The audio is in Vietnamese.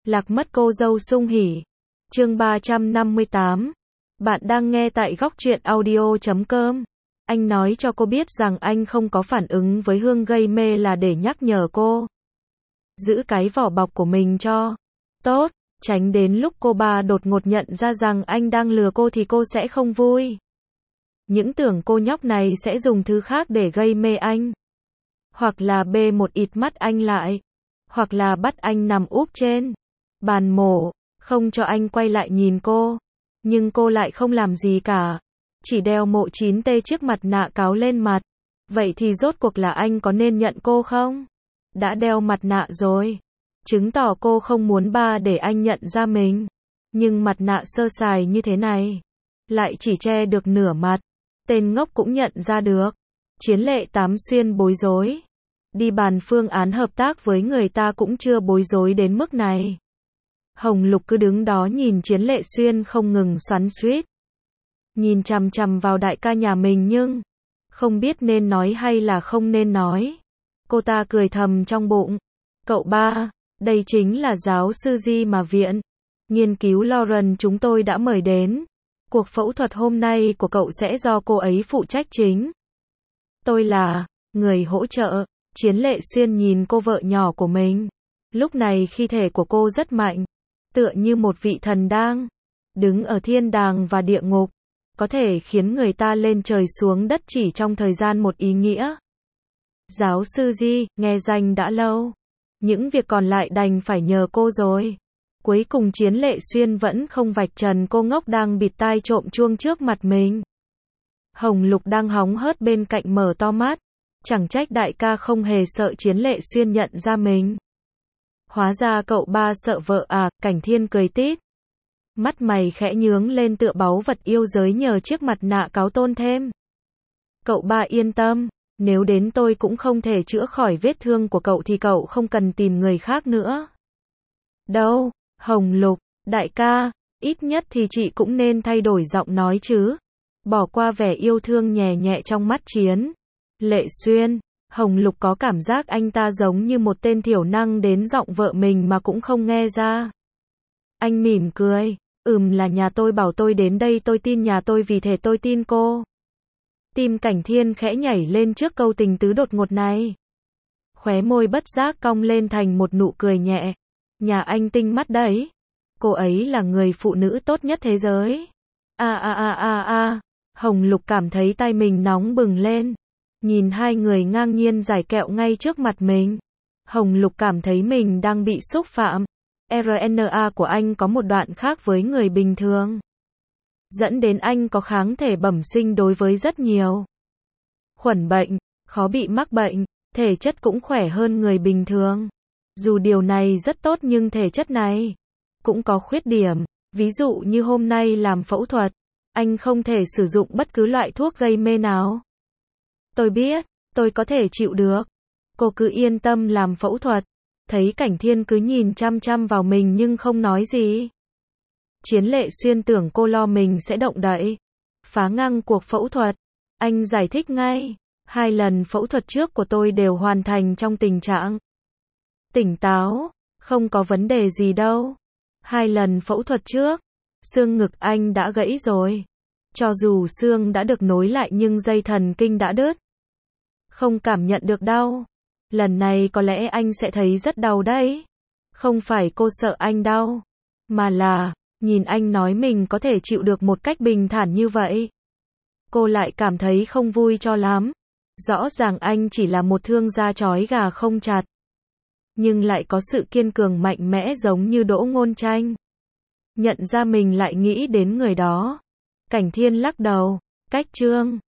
Lạc mất cô dâu sung hỉ. Chương 358. Bạn đang nghe tại góc truyện audio.com. Anh nói cho cô biết rằng anh không có phản ứng với Hương gây mê là để nhắc nhở cô giữ cái vỏ bọc của mình cho tốt, tránh đến lúc cô ba đột ngột nhận ra rằng anh đang lừa cô thì cô sẽ không vui. Những tưởng cô nhóc này sẽ dùng thứ khác để gây mê anh. Hoặc là bê một ít mắt anh lại. Hoặc là bắt anh nằm úp trên bàn mổ, không cho anh quay lại nhìn cô. Nhưng cô lại không làm gì cả. Chỉ đeo mộ 9T chiếc mặt nạ cáo lên mặt. Vậy thì rốt cuộc là anh có nên nhận cô không? Đã đeo mặt nạ rồi. Chứng tỏ cô không muốn ba để anh nhận ra mình. Nhưng mặt nạ sơ sài như thế này lại chỉ che được nửa mặt. Tên ngốc cũng nhận ra được. Chiến Lệ Tám Xuyên bối rối. Đi bàn phương án hợp tác với người ta cũng chưa bối rối đến mức này. Hồng Lục cứ đứng đó nhìn Chiến Lệ Xuyên không ngừng xoắn xuýt. Nhìn chằm chằm vào đại ca nhà mình nhưng không biết nên nói hay là không nên nói. Cô ta cười thầm trong bụng. Cậu ba, đây chính là giáo sư Di mà viện nghiên cứu Lauren chúng tôi đã mời đến. Cuộc phẫu thuật hôm nay của cậu sẽ do cô ấy phụ trách chính. Tôi là người hỗ trợ. Chiến Lệ Xuyên nhìn cô vợ nhỏ của mình. Lúc này khí thể của cô rất mạnh. Tựa như một vị thần đang đứng ở thiên đàng và địa ngục. Có thể khiến người ta lên trời xuống đất chỉ trong thời gian một ý nghĩa. Giáo sư Di, nghe danh đã lâu. Những việc còn lại đành phải nhờ cô rồi. Cuối cùng Chiến Lệ Xuyên vẫn không vạch trần cô ngốc đang bịt tai trộm chuông trước mặt mình. Hồng Lục đang hóng hớt bên cạnh mở to mắt. Chẳng trách đại ca không hề sợ Chiến Lệ Xuyên nhận ra mình. Hóa ra cậu ba sợ vợ à, Cảnh Thiên cười tít. Mắt mày khẽ nhướng lên tựa báu vật yêu giới nhờ chiếc mặt nạ cáo tôn thêm. Cậu ba yên tâm, nếu đến tôi cũng không thể chữa khỏi vết thương của cậu thì cậu không cần tìm người khác nữa. Đâu, Hồng Lục, đại ca, ít nhất thì chị cũng nên thay đổi giọng nói chứ. Bỏ qua vẻ yêu thương nhẹ nhẹ trong mắt Chiến Lệ Xuyên, Hồng Lục có cảm giác anh ta giống như một tên thiểu năng đến giọng vợ mình mà cũng không nghe ra. Anh mỉm cười, là nhà tôi bảo tôi đến đây tôi tin nhà tôi vì thế tôi tin cô. Tim Cảnh Thiên khẽ nhảy lên trước câu tình tứ đột ngột này. Khóe môi bất giác cong lên thành một nụ cười nhẹ. Nhà anh tinh mắt đấy. Cô ấy là người phụ nữ tốt nhất thế giới. Hồng Lục cảm thấy tay mình nóng bừng lên. Nhìn hai người ngang nhiên giải kẹo ngay trước mặt mình. Hồng Lục cảm thấy mình đang bị xúc phạm. RNA của anh có một đoạn khác với người bình thường. Dẫn đến anh có kháng thể bẩm sinh đối với rất nhiều khuẩn bệnh, khó bị mắc bệnh, thể chất cũng khỏe hơn người bình thường. Dù điều này rất tốt nhưng thể chất này cũng có khuyết điểm. Ví dụ như hôm nay làm phẫu thuật, anh không thể sử dụng bất cứ loại thuốc gây mê nào. Tôi biết, tôi có thể chịu được. Cô cứ yên tâm làm phẫu thuật. Thấy Cảnh Thiên cứ nhìn chăm chăm vào mình nhưng không nói gì. Chiến Lệ Xuyên tưởng cô lo mình sẽ động đậy, phá ngang cuộc phẫu thuật. Anh giải thích ngay. 2 lần phẫu thuật trước của tôi đều hoàn thành trong tình trạng tỉnh táo, không có vấn đề gì đâu. 2 lần phẫu thuật trước, xương ngực anh đã gãy rồi. Cho dù xương đã được nối lại nhưng dây thần kinh đã đứt. Không cảm nhận được đau. Lần này có lẽ anh sẽ thấy rất đau đấy. Không phải cô sợ anh đau, mà là nhìn anh nói mình có thể chịu được một cách bình thản như vậy. Cô lại cảm thấy không vui cho lắm. Rõ ràng anh chỉ là một thương gia trói gà không chặt. Nhưng lại có sự kiên cường mạnh mẽ giống như Đỗ Ngôn Tranh. Nhận ra mình lại nghĩ đến người đó. Cảnh Thiên lắc đầu. Cách Trương